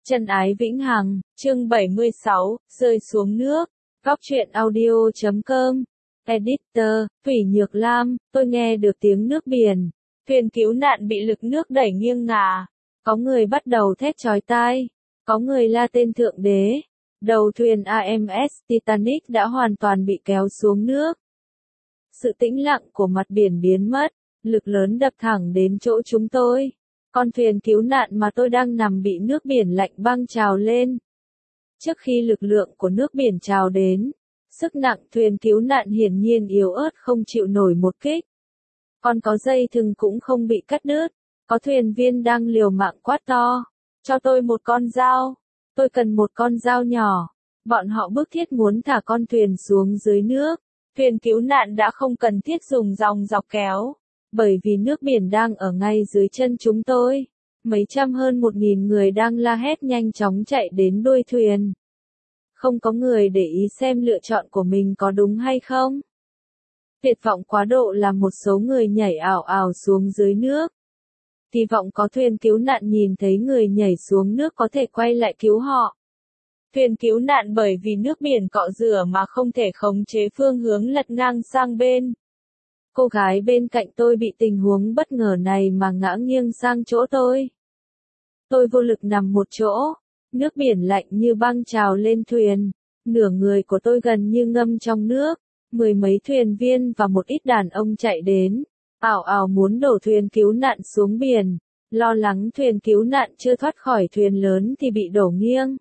Chân ái vĩnh hằng, chương 76, rơi xuống nước. Góc truyện audio.com. Editor, Thủy Nhược Lam, tôi nghe được tiếng nước biển. Thuyền cứu nạn bị lực nước đẩy nghiêng ngả. Có người bắt đầu thét chói tai. Có người la tên thượng đế. Đầu thuyền AMS Titanic đã hoàn toàn bị kéo xuống nước. Sự tĩnh lặng của mặt biển biến mất. Lực lớn đập thẳng đến chỗ chúng tôi. Con thuyền cứu nạn mà tôi đang nằm bị nước biển lạnh băng trào lên. Trước khi lực lượng của nước biển trào đến, sức nặng thuyền cứu nạn hiển nhiên yếu ớt không chịu nổi một kích. Còn có dây thừng cũng không bị cắt đứt. Có thuyền viên đang liều mạng quát to. Cho tôi một con dao. Tôi cần một con dao nhỏ. Bọn họ bức thiết muốn thả con thuyền xuống dưới nước. Thuyền cứu nạn đã không cần thiết dùng dòng dọc kéo. Bởi vì nước biển đang ở ngay dưới chân chúng tôi. Mấy trăm hơn 1.000 người đang la hét nhanh chóng chạy đến đuôi thuyền. Không có người để ý xem lựa chọn của mình có đúng hay không. Tuyệt vọng quá độ làm một số người nhảy ảo ảo xuống dưới nước. Hy vọng có thuyền cứu nạn nhìn thấy người nhảy xuống nước có thể quay lại cứu họ. Thuyền cứu nạn bởi vì nước biển cọ rửa mà không thể khống chế phương hướng lật ngang sang bên. Cô gái bên cạnh tôi bị tình huống bất ngờ này mà ngã nghiêng sang chỗ tôi. Tôi vô lực nằm một chỗ, nước biển lạnh như băng trào lên thuyền, nửa người của tôi gần như ngâm trong nước, mười mấy thuyền viên và một ít đàn ông chạy đến, ảo ảo muốn đổ thuyền cứu nạn xuống biển, lo lắng thuyền cứu nạn chưa thoát khỏi thuyền lớn thì bị đổ nghiêng.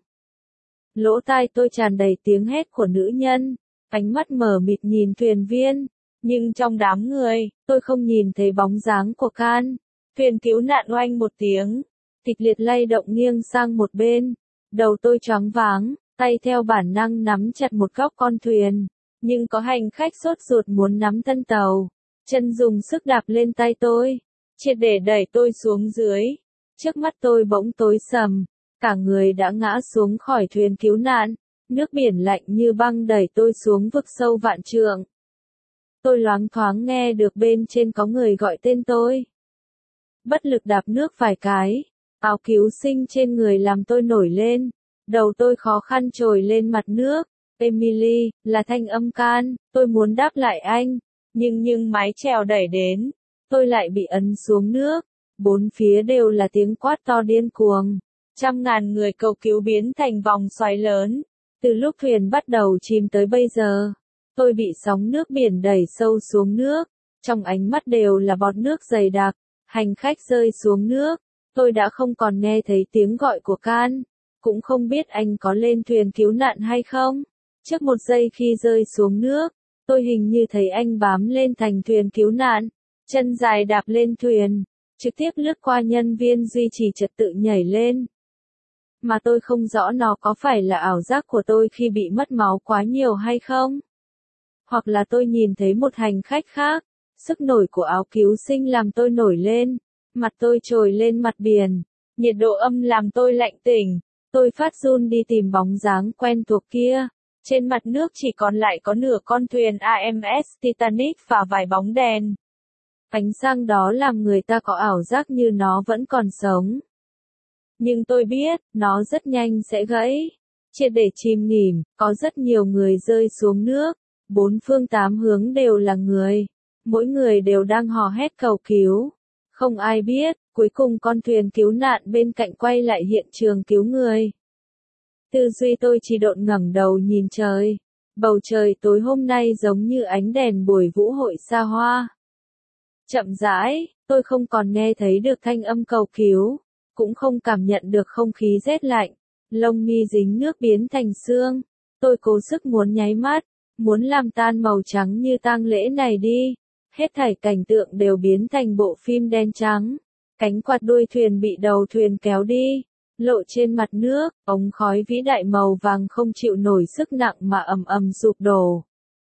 Lỗ tai tôi tràn đầy tiếng hét của nữ nhân, ánh mắt mờ mịt nhìn thuyền viên. Nhưng trong đám người, tôi không nhìn thấy bóng dáng của Can. Thuyền cứu nạn oanh một tiếng, kịch liệt lay động nghiêng sang một bên. Đầu tôi choáng váng, tay theo bản năng nắm chặt một góc con thuyền. Nhưng có hành khách sốt ruột muốn nắm thân tàu. Chân dùng sức đạp lên tay tôi, triệt để đẩy tôi xuống dưới. Trước mắt tôi bỗng tối sầm, cả người đã ngã xuống khỏi thuyền cứu nạn. Nước biển lạnh như băng đẩy tôi xuống vực sâu vạn trượng. Tôi loáng thoáng nghe được bên trên có người gọi tên tôi. Bất lực đạp nước vài cái, áo cứu sinh trên người làm tôi nổi lên, đầu tôi khó khăn trồi lên mặt nước. Emily, là thanh âm Can, tôi muốn đáp lại anh, nhưng mái chèo đẩy đến, tôi lại bị ấn xuống nước, bốn phía đều là tiếng quát to điên cuồng, trăm ngàn người cầu cứu biến thành vòng xoáy lớn, từ lúc thuyền bắt đầu chìm tới bây giờ. Tôi bị sóng nước biển đẩy sâu xuống nước, trong ánh mắt đều là bọt nước dày đặc, hành khách rơi xuống nước, tôi đã không còn nghe thấy tiếng gọi của Can, cũng không biết anh có lên thuyền cứu nạn hay không. Trước một giây khi rơi xuống nước, tôi hình như thấy anh bám lên thành thuyền cứu nạn, chân dài đạp lên thuyền, trực tiếp lướt qua nhân viên duy trì trật tự nhảy lên. Mà tôi không rõ nó có phải là ảo giác của tôi khi bị mất máu quá nhiều hay không. Hoặc là tôi nhìn thấy một hành khách khác, sức nổi của áo cứu sinh làm tôi nổi lên, mặt tôi trồi lên mặt biển, nhiệt độ âm làm tôi lạnh tỉnh, tôi phát run đi tìm bóng dáng quen thuộc kia, trên mặt nước chỉ còn lại có nửa con thuyền AMS Titanic và vài bóng đèn. Ánh sáng đó làm người ta có ảo giác như nó vẫn còn sống. Nhưng tôi biết, nó rất nhanh sẽ gãy, triệt để chìm nghỉm, có rất nhiều người rơi xuống nước. Bốn phương tám hướng đều là người. Mỗi người đều đang hò hét cầu cứu. Không ai biết, cuối cùng con thuyền cứu nạn bên cạnh quay lại hiện trường cứu người. Tư duy tôi chỉ độn ngẩng đầu nhìn trời. Bầu trời tối hôm nay giống như ánh đèn buổi vũ hội xa hoa. Chậm rãi, tôi không còn nghe thấy được thanh âm cầu cứu. Cũng không cảm nhận được không khí rét lạnh. Lông mi dính nước biến thành xương. Tôi cố sức muốn nháy mắt. Muốn làm tan màu trắng như tang lễ này đi. Hết thảy cảnh tượng đều biến thành bộ phim đen trắng. Cánh quạt đuôi thuyền bị đầu thuyền kéo đi. Lộ trên mặt nước, ống khói vĩ đại màu vàng không chịu nổi sức nặng mà ầm ầm sụp đổ.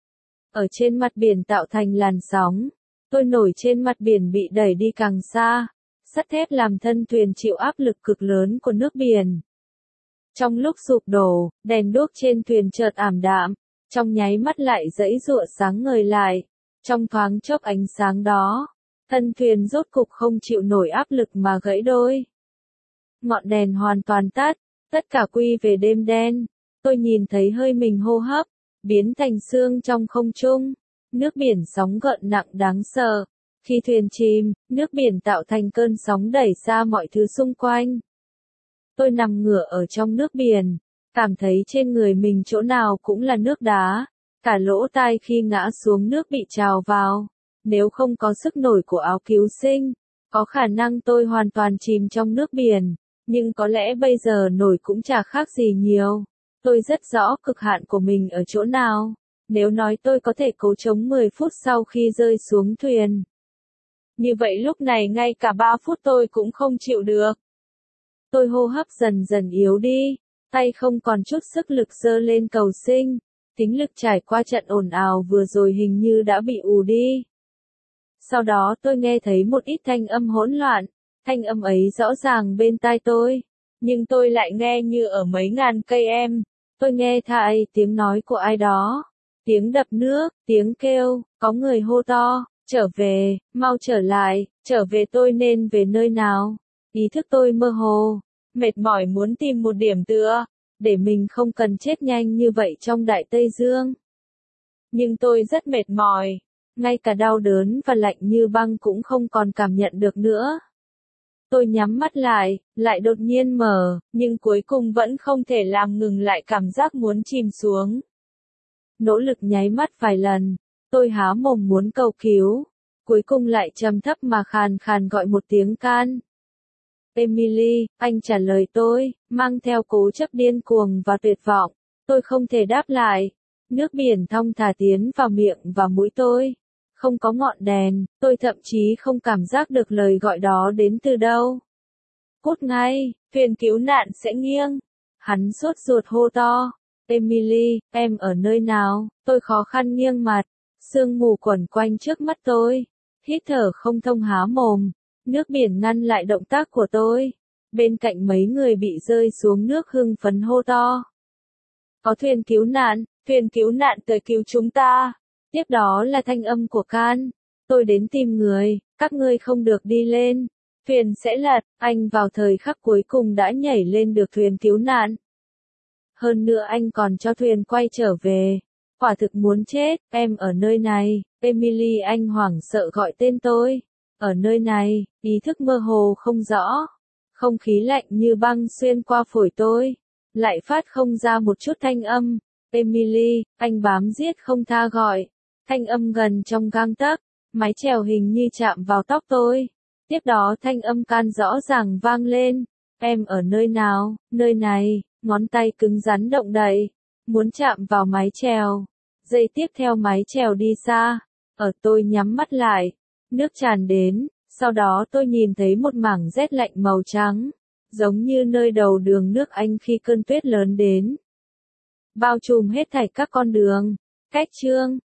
Ở trên mặt biển tạo thành làn sóng. Tôi nổi trên mặt biển bị đẩy đi càng xa. Sắt thép làm thân thuyền chịu áp lực cực lớn của nước biển. Trong lúc sụp đổ, đèn đuốc trên thuyền chợt ảm đạm. Trong nháy mắt lại giãy giụa sáng ngời lại. Trong thoáng chốc ánh sáng đó, thân thuyền rốt cục không chịu nổi áp lực mà gãy đôi. Ngọn đèn hoàn toàn tắt, Tất cả quy về đêm đen. Tôi nhìn thấy hơi mình hô hấp, biến thành sương trong không trung. Nước biển sóng gợn nặng đáng sợ. Khi thuyền chìm, nước biển tạo thành cơn sóng đẩy xa mọi thứ xung quanh. Tôi nằm ngửa ở trong nước biển, cảm thấy trên người mình chỗ nào cũng là nước đá, cả lỗ tai khi ngã xuống nước bị trào vào. Nếu không có sức nổi của áo cứu sinh, có khả năng tôi hoàn toàn chìm trong nước biển, nhưng có lẽ bây giờ nổi cũng chả khác gì nhiều. Tôi rất rõ cực hạn của mình ở chỗ nào. Nếu nói tôi có thể cố chống 10 phút sau khi rơi xuống thuyền, như vậy lúc này ngay cả 3 phút tôi cũng không chịu được. Tôi hô hấp dần dần yếu đi, tay không còn chút sức lực giơ lên cầu sinh, tính lực trải qua trận ồn ào vừa rồi hình như đã bị ù đi. Sau đó tôi nghe thấy một ít thanh âm hỗn loạn, thanh âm ấy rõ ràng bên tai tôi, nhưng tôi lại nghe như ở mấy ngàn cây em. Tôi nghe thấy tiếng nói của ai đó, tiếng đập nước, tiếng kêu, có người hô to, trở về, mau trở lại, trở về. Tôi nên về nơi nào? Ý thức tôi mơ hồ, mệt mỏi muốn tìm một điểm tựa, để mình không cần chết nhanh như vậy trong Đại Tây Dương. Nhưng tôi rất mệt mỏi, ngay cả đau đớn và lạnh như băng cũng không còn cảm nhận được nữa. Tôi nhắm mắt lại đột nhiên mở, nhưng cuối cùng vẫn không thể làm ngừng lại cảm giác muốn chìm xuống. Nỗ lực nháy mắt vài lần, tôi há mồm muốn cầu cứu, cuối cùng lại trầm thấp mà khàn khàn gọi một tiếng can. Emily, anh trả lời tôi, mang theo cố chấp điên cuồng và tuyệt vọng. Tôi không thể đáp lại. Nước biển thong thả tiến vào miệng và mũi tôi. Không có ngọn đèn, tôi thậm chí không cảm giác được lời gọi đó đến từ đâu. Cút ngay, thuyền cứu nạn sẽ nghiêng. Hắn sốt ruột hô to. Emily, em ở nơi nào? Tôi khó khăn nghiêng mặt. Sương mù quẩn quanh trước mắt tôi. Hít thở không thông há mồm. Nước biển ngăn lại động tác của tôi. Bên cạnh mấy người bị rơi xuống nước hưng phấn hô to. Có thuyền cứu nạn tới cứu chúng ta. Tiếp đó là thanh âm của Can. Tôi đến tìm người, các ngươi không được đi lên. Thuyền sẽ lật, anh vào thời khắc cuối cùng đã nhảy lên được thuyền cứu nạn. Hơn nữa anh còn cho thuyền quay trở về. Quả thực muốn chết, em ở nơi này. Emily, anh hoảng sợ gọi tên tôi. Ở nơi này, ý thức mơ hồ không rõ. Không khí lạnh như băng xuyên qua phổi tôi. Lại phát không ra một chút thanh âm. Emily, anh bám giết không tha gọi. Thanh âm gần trong gang tấc. Mái chèo hình như chạm vào tóc tôi. Tiếp đó thanh âm Can rõ ràng vang lên. Em ở nơi nào? Nơi này. Ngón tay cứng rắn động đậy. Muốn chạm vào mái chèo. Giây tiếp theo mái chèo đi xa. Tôi nhắm mắt lại. Nước tràn đến, sau đó tôi nhìn thấy một mảng rét lạnh màu trắng, giống như nơi đầu đường nước Anh khi cơn tuyết lớn đến. Bao trùm hết thảy các con đường. Cách chương